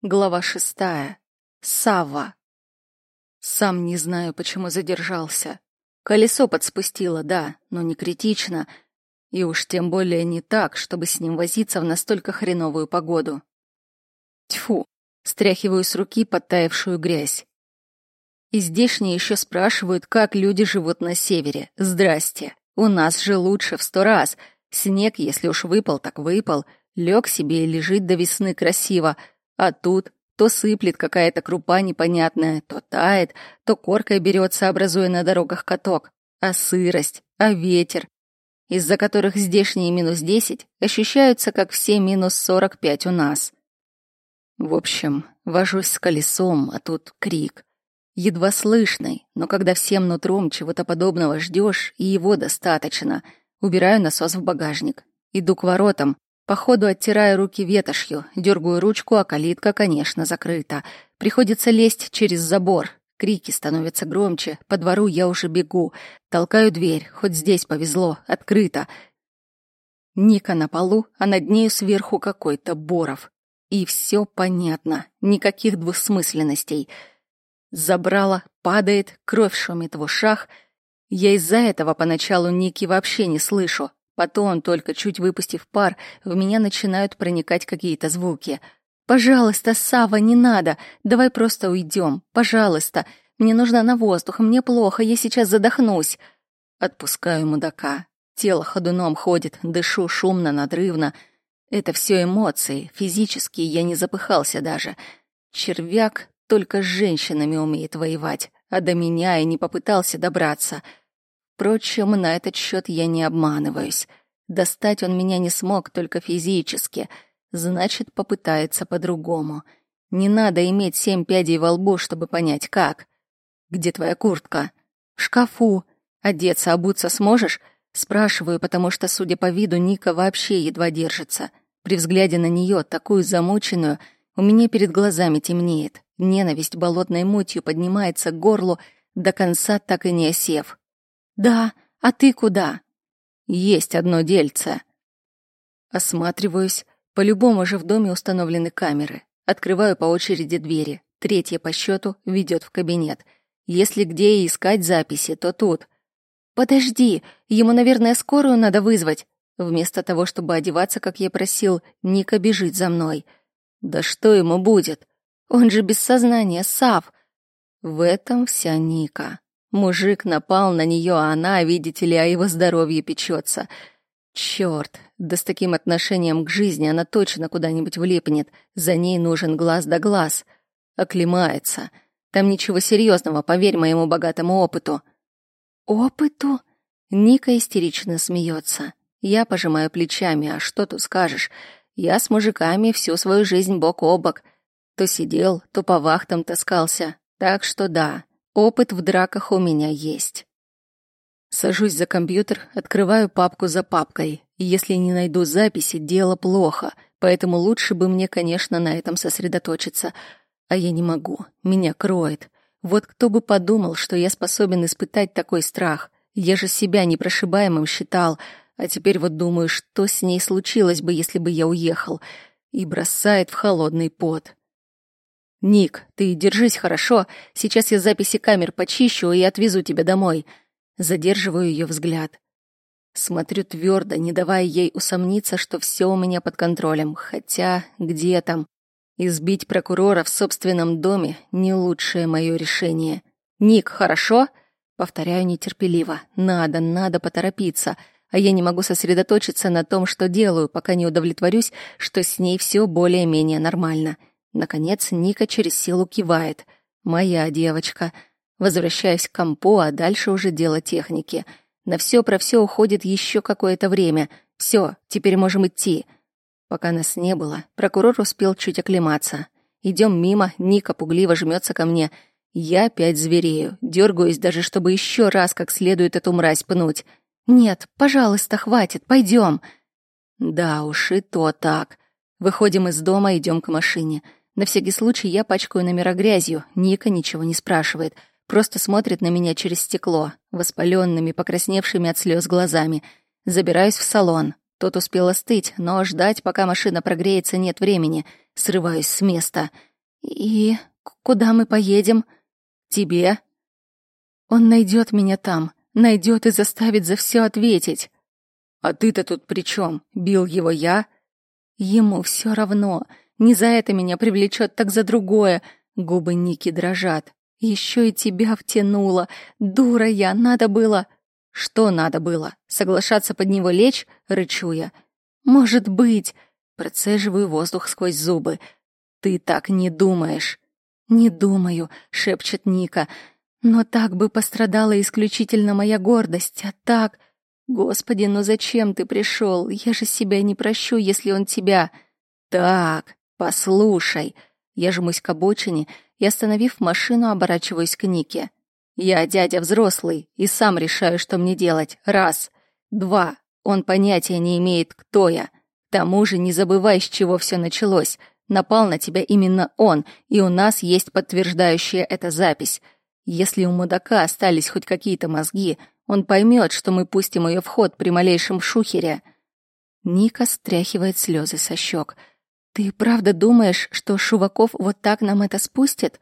Глава 6. Савва. Сам не знаю, почему задержался. Колесо подспустило, да, но не критично. И уж тем более не так, чтобы с ним возиться в настолько хреновую погоду. Тьфу, стряхиваю с руки подтаявшую грязь. И здешние еще спрашивают, как люди живут на севере. Здрасте, у нас же лучше в 100 раз. Снег, если уж выпал, так выпал. Лег себе и лежит до весны красиво. А тут то сыплет какая-то крупа непонятная, то тает, то коркой берется, образуя на дорогах каток. А сырость, а ветер, из-за которых здешние -10 ощущаются, как все -45 у нас. В общем, вожусь с колесом, а тут крик. Едва слышный, но когда всем нутром чего-то подобного ждешь, и его достаточно. Убираю насос в багажник. Иду к воротам. По ходу оттираю руки ветошью, дергаю ручку, а калитка, конечно, закрыта. Приходится лезть через забор. Крики становятся громче, по двору я уже бегу. Толкаю дверь, хоть здесь повезло, открыто. Ника на полу, а над нею сверху какой-то Боров. И все понятно, никаких двусмысленностей. Забрала, падает, кровь шумит в ушах. Я из-за этого поначалу Ники вообще не слышу. Потом, только чуть выпустив пар, в меня начинают проникать какие-то звуки. «Пожалуйста, Сава, не надо! Давай просто уйдем! Пожалуйста! Мне нужно на воздух, мне плохо, я сейчас задохнусь!» Отпускаю мудака. Тело ходуном ходит, дышу шумно, надрывно. Это все эмоции, физические, я не запыхался даже. Червяк только с женщинами умеет воевать, а до меня и не попытался добраться. Впрочем, на этот счет я не обманываюсь. Достать он меня не смог только физически, значит, попытается по-другому. Не надо иметь 7 пядей во лбу, чтобы понять, как. «Где твоя куртка?» «В шкафу. Одеться, обуться сможешь?» Спрашиваю, потому что, судя по виду, Ника вообще едва держится. При взгляде на нее, такую замученную, у меня перед глазами темнеет. Ненависть болотной мутью поднимается к горлу, до конца так и не осев. «Да, а ты куда?» «Есть одно дельце». Осматриваюсь. По-любому же в доме установлены камеры. Открываю по очереди двери. 3-я по счету ведет в кабинет. Если где и искать записи, то тут. «Подожди, ему, наверное, скорую надо вызвать». Вместо того, чтобы одеваться, как я просил, Ника бежит за мной. «Да что ему будет? Он же без сознания, Сав». В этом вся Ника. Мужик напал на нее, а она, видите ли, о его здоровье печется. Черт, да с таким отношением к жизни она точно куда-нибудь влипнет. За ней нужен глаз да глаз. Оклемается. Там ничего серьезного, поверь моему богатому опыту. «Опыту?» Ника истерично смеется. Я пожимаю плечами, а что тут скажешь? Я с мужиками всю свою жизнь бок о бок. То сидел, то по вахтам таскался. Так что да. Опыт в драках у меня есть. Сажусь за компьютер, открываю папку за папкой. И если не найду записи, дело плохо. Поэтому лучше бы мне, конечно, на этом сосредоточиться. А я не могу. Меня кроет. Вот кто бы подумал, что я способен испытать такой страх. Я же себя непрошибаемым считал. А теперь вот думаю, что с ней случилось бы, если бы я уехал. И бросает в холодный пот. «Ник, ты держись хорошо. Сейчас я записи камер почищу и отвезу тебя домой». Задерживаю ее взгляд. Смотрю твердо, не давая ей усомниться, что все у меня под контролем. Хотя, где там? Избить прокурора в собственном доме — не лучшее мое решение. «Ник, хорошо?» Повторяю нетерпеливо. Надо поторопиться. А я не могу сосредоточиться на том, что делаю, пока не удовлетворюсь, что с ней все более-менее нормально. Наконец Ника через силу кивает. «Моя девочка». Возвращаюсь к компу, а дальше уже дело техники. На все про все уходит еще какое-то время. Все, теперь можем идти. Пока нас не было, прокурор успел чуть оклематься. Идем мимо, Ника пугливо жмется ко мне. Я опять зверею, дергаюсь даже, чтобы еще раз как следует эту мразь пнуть. «Нет, пожалуйста, хватит, пойдем». Да уж, и то так. Выходим из дома, идем к машине. На всякий случай я пачкаю номера грязью. Ника ничего не спрашивает. Просто смотрит на меня через стекло, воспаленными, покрасневшими от слез глазами. Забираюсь в салон. Тот успел остыть, но ждать, пока машина прогреется, нет времени. Срываюсь с места. И куда мы поедем? Тебе. Он найдет меня там, найдет и заставит за все ответить. А ты-то тут при чем? Бил его я? Ему все равно. Не за это меня привлечет, так за другое. Губы Ники дрожат. Еще и тебя втянула. Дура я, надо было... Что надо было? Соглашаться под него лечь? Рычу я. Может быть. Процеживаю воздух сквозь зубы. Ты так не думаешь. Не думаю, шепчет Ника. Но так бы пострадала исключительно моя гордость. А так... Господи, ну зачем ты пришел? Я же себя не прощу, если он тебя... Так, послушай. Я жмусь к обочине и, остановив машину, оборачиваюсь к Нике. Я дядя взрослый и сам решаю, что мне делать. Раз. Два. Он понятия не имеет, кто я. К тому же не забывай, с чего все началось. Напал на тебя именно он, и у нас есть подтверждающая это запись. Если у мудака остались хоть какие-то мозги, он поймет, что мы пустим ее в ход при малейшем шухере. Ника стряхивает слезы со щек. Ты правда думаешь, что Шуваков вот так нам это спустит?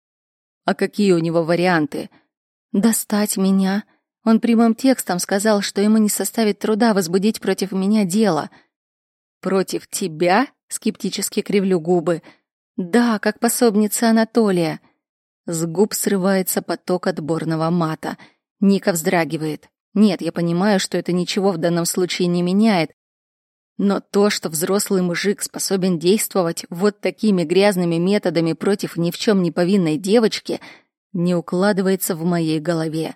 А какие у него варианты? Достать меня. Он прямым текстом сказал, что ему не составит труда возбудить против меня дело. Против тебя? Скептически кривлю губы. Да, как пособница Анатолия. С губ срывается поток отборного мата. Ника вздрагивает. Нет, я понимаю, что это ничего в данном случае не меняет. Но то, что взрослый мужик способен действовать вот такими грязными методами против ни в чем не повинной девочки, не укладывается в моей голове.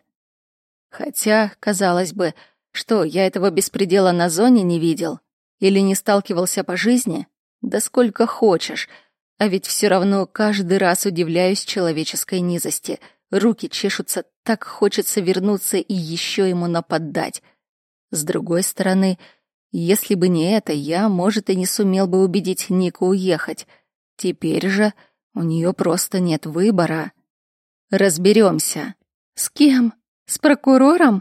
Хотя, казалось бы, что, я этого беспредела на зоне не видел? Или не сталкивался по жизни? Да сколько хочешь. А ведь все равно каждый раз удивляюсь человеческой низости. Руки чешутся, так хочется вернуться и еще ему нападать. С другой стороны, если бы не это, я, может, и не сумел бы убедить Нику уехать. Теперь же у нее просто нет выбора. Разберемся. С кем? С прокурором?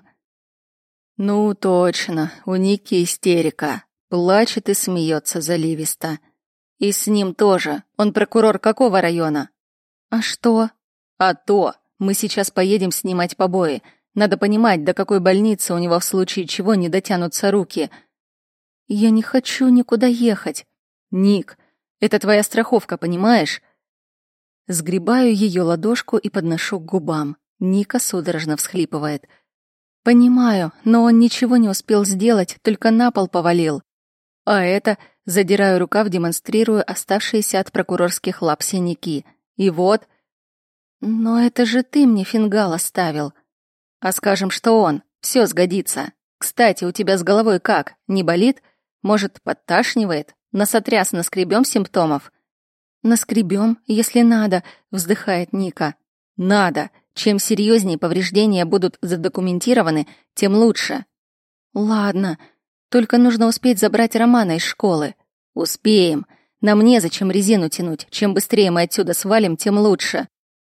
Ну, точно, у Ники истерика. Плачет и смеется заливисто. И с ним тоже. Он прокурор какого района? А что? А то, мы сейчас поедем снимать побои. Надо понимать, до какой больницы у него в случае чего не дотянутся руки. Я не хочу никуда ехать. Ник, это твоя страховка, понимаешь? Сгребаю ее ладошку и подношу к губам. Ника судорожно всхлипывает. Понимаю, но он ничего не успел сделать, только на пол повалил. А это, задираю рукав, демонстрирую оставшиеся от прокурорских лап синяки. И вот... Но это же ты мне фингал оставил. А скажем, что он. Все сгодится. Кстати, у тебя с головой как? Не болит? Может, подташнивает? На сотряс наскребем симптомов? Наскребем, если надо, вздыхает Ника. Надо. Чем серьезнее повреждения будут задокументированы, тем лучше. Ладно. Только нужно успеть забрать Романа из школы. Успеем. Нам незачем резину тянуть. Чем быстрее мы отсюда свалим, тем лучше.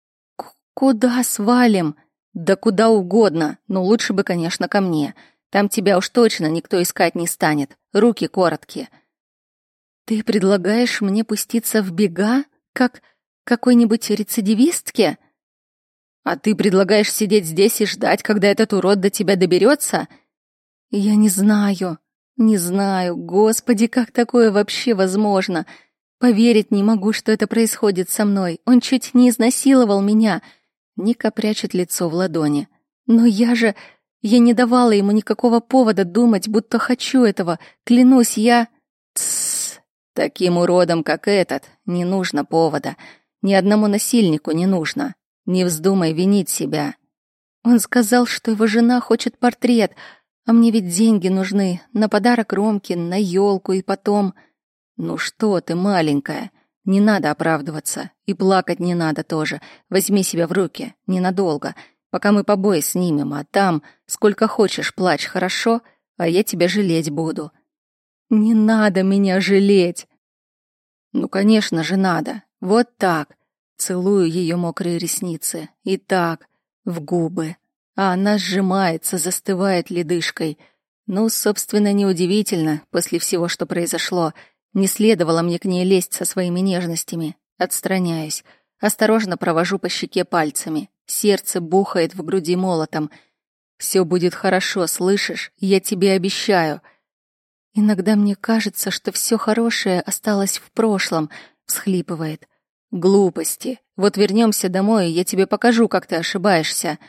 Куда свалим? Да куда угодно. Но лучше бы, конечно, ко мне. Там тебя уж точно никто искать не станет. Руки короткие. Ты предлагаешь мне пуститься в бега, как какой-нибудь рецидивистке? А ты предлагаешь сидеть здесь и ждать, когда этот урод до тебя доберется? Я не знаю. Не знаю, господи, как такое вообще возможно? Поверить не могу, что это происходит со мной. Он чуть не изнасиловал меня. Ника прячет лицо в ладони. Но я не давала ему никакого повода думать, будто хочу этого. Клянусь, я... Тссс. Таким уродам, как этот, не нужно повода. Ни одному насильнику не нужно. Не вздумай винить себя. Он сказал, что его жена хочет портрет, а мне ведь деньги нужны на подарок Ромке, на елку и потом... Ну что ты, маленькая, не надо оправдываться. И плакать не надо тоже. Возьми себя в руки, ненадолго, пока мы побои снимем, а там сколько хочешь плачь, хорошо? А я тебя жалеть буду. Не надо меня жалеть. Ну, конечно же, надо. Вот так. Целую ее мокрые ресницы. И так, в губы. А она сжимается, застывает ледышкой. Ну, собственно, неудивительно, после всего, что произошло. Не следовало мне к ней лезть со своими нежностями. Отстраняюсь. Осторожно провожу по щеке пальцами. Сердце бухает в груди молотом. Все будет хорошо, слышишь? Я тебе обещаю. Иногда мне кажется, что все хорошее осталось в прошлом, всхлипывает. Глупости. Вот вернемся домой, и я тебе покажу, как ты ошибаешься.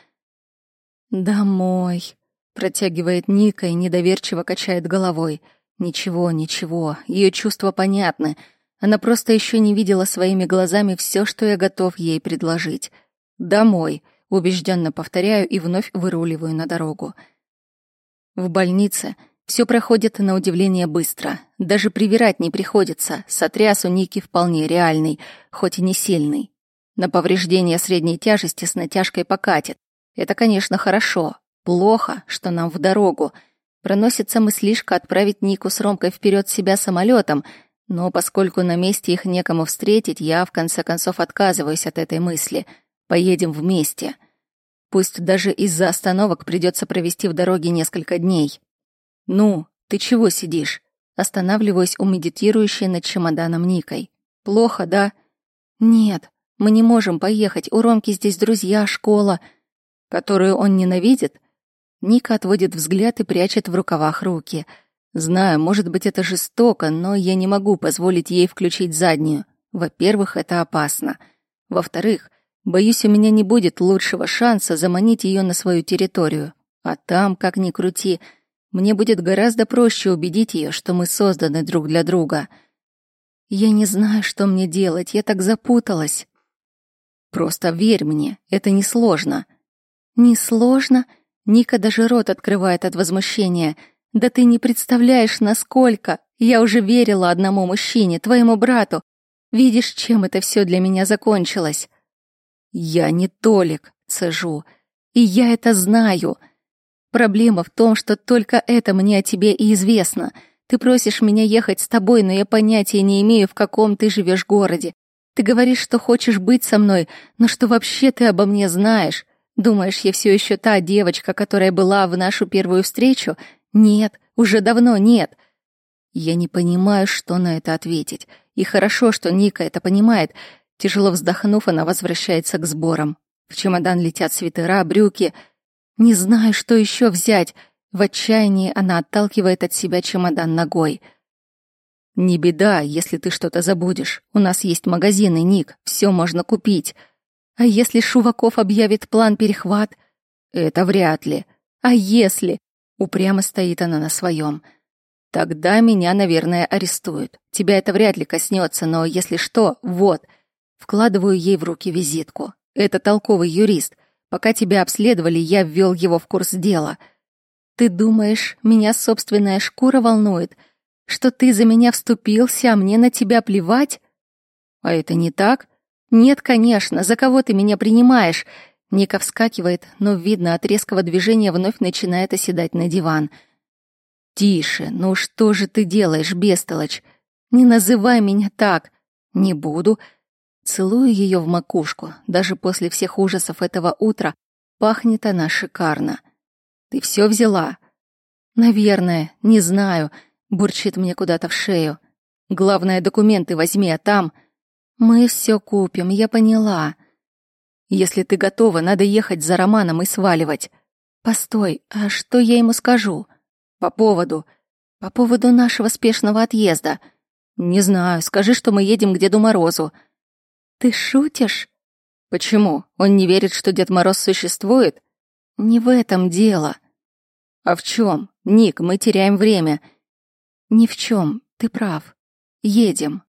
Домой, протягивает Ника и недоверчиво качает головой. Ничего, ничего, ее чувства понятны. Она просто еще не видела своими глазами все, что я готов ей предложить. Домой, убежденно повторяю и вновь выруливаю на дорогу. В больнице все проходит на удивление быстро. Даже привирать не приходится. Сотряс у Ники вполне реальный, хоть и не сильный. На повреждение средней тяжести с натяжкой покатит. Это, конечно, хорошо. Плохо, что нам в дорогу. Проносится мыслишка отправить Нику с Ромкой вперед себя самолетом, но поскольку на месте их некому встретить, я в конце концов отказываюсь от этой мысли. Поедем вместе. Пусть даже из-за остановок придется провести в дороге несколько дней. «Ну, ты чего сидишь?» Останавливаюсь у медитирующей над чемоданом Никой. «Плохо, да?» «Нет, мы не можем поехать. У Ромки здесь друзья, школа, которую он ненавидит». Ника отводит взгляд и прячет в рукавах руки. Знаю, может быть, это жестоко, но я не могу позволить ей включить заднюю. Во-первых, это опасно. Во-вторых, боюсь, у меня не будет лучшего шанса заманить ее на свою территорию. А там, как ни крути, мне будет гораздо проще убедить ее, что мы созданы друг для друга. Я не знаю, что мне делать, я так запуталась. Просто верь мне, это несложно. Несложно? Ника даже рот открывает от возмущения. Да ты не представляешь, насколько. Я уже верила одному мужчине, твоему брату. Видишь, чем это все для меня закончилось? Я не Толик, цежу. И я это знаю. Проблема в том, что только это мне о тебе и известно. Ты просишь меня ехать с тобой, но я понятия не имею, в каком ты живешь городе. Ты говоришь, что хочешь быть со мной, но что вообще ты обо мне знаешь? Думаешь, я все еще та девочка, которая была в нашу первую встречу? Нет, уже давно нет. Я не понимаю, что на это ответить. И хорошо, что Ника это понимает. Тяжело вздохнув, она возвращается к сборам. В чемодан летят свитера, брюки. Не знаю, что еще взять. В отчаянии она отталкивает от себя чемодан ногой. «Не беда, если ты что-то забудешь. У нас есть магазины, Ник, все можно купить. А если Шуваков объявит план перехват? Это вряд ли. А если? Упрямо стоит она на своем. Тогда меня, наверное, арестуют. Тебя это вряд ли коснется, но если что, вот. Вкладываю ей в руки визитку. Это толковый юрист. Пока тебя обследовали, я ввел его в курс дела. Ты думаешь, меня собственная шкура волнует? Что ты за меня вступился, а мне на тебя плевать? А это не так? Нет, конечно, за кого ты меня принимаешь? Ника вскакивает, но, видно, от резкого движения вновь начинает оседать на диван. «Тише, ну что же ты делаешь, бестолочь? Не называй меня так!» «Не буду». Целую ее в макушку. Даже после всех ужасов этого утра пахнет она шикарно. «Ты все взяла?» «Наверное, не знаю», — бурчит мне куда-то в шею. «Главное, документы возьми, а там...» «Мы все купим, я поняла». «Если ты готова, надо ехать за Романом и сваливать». «Постой, а что я ему скажу?» «По поводу нашего спешного отъезда». «Не знаю, скажи, что мы едем к Деду Морозу». «Ты шутишь?» «Почему? Он не верит, что Дед Мороз существует?» «Не в этом дело». «А в чем? Ник, мы теряем время». «Ни в чем, ты прав. Едем».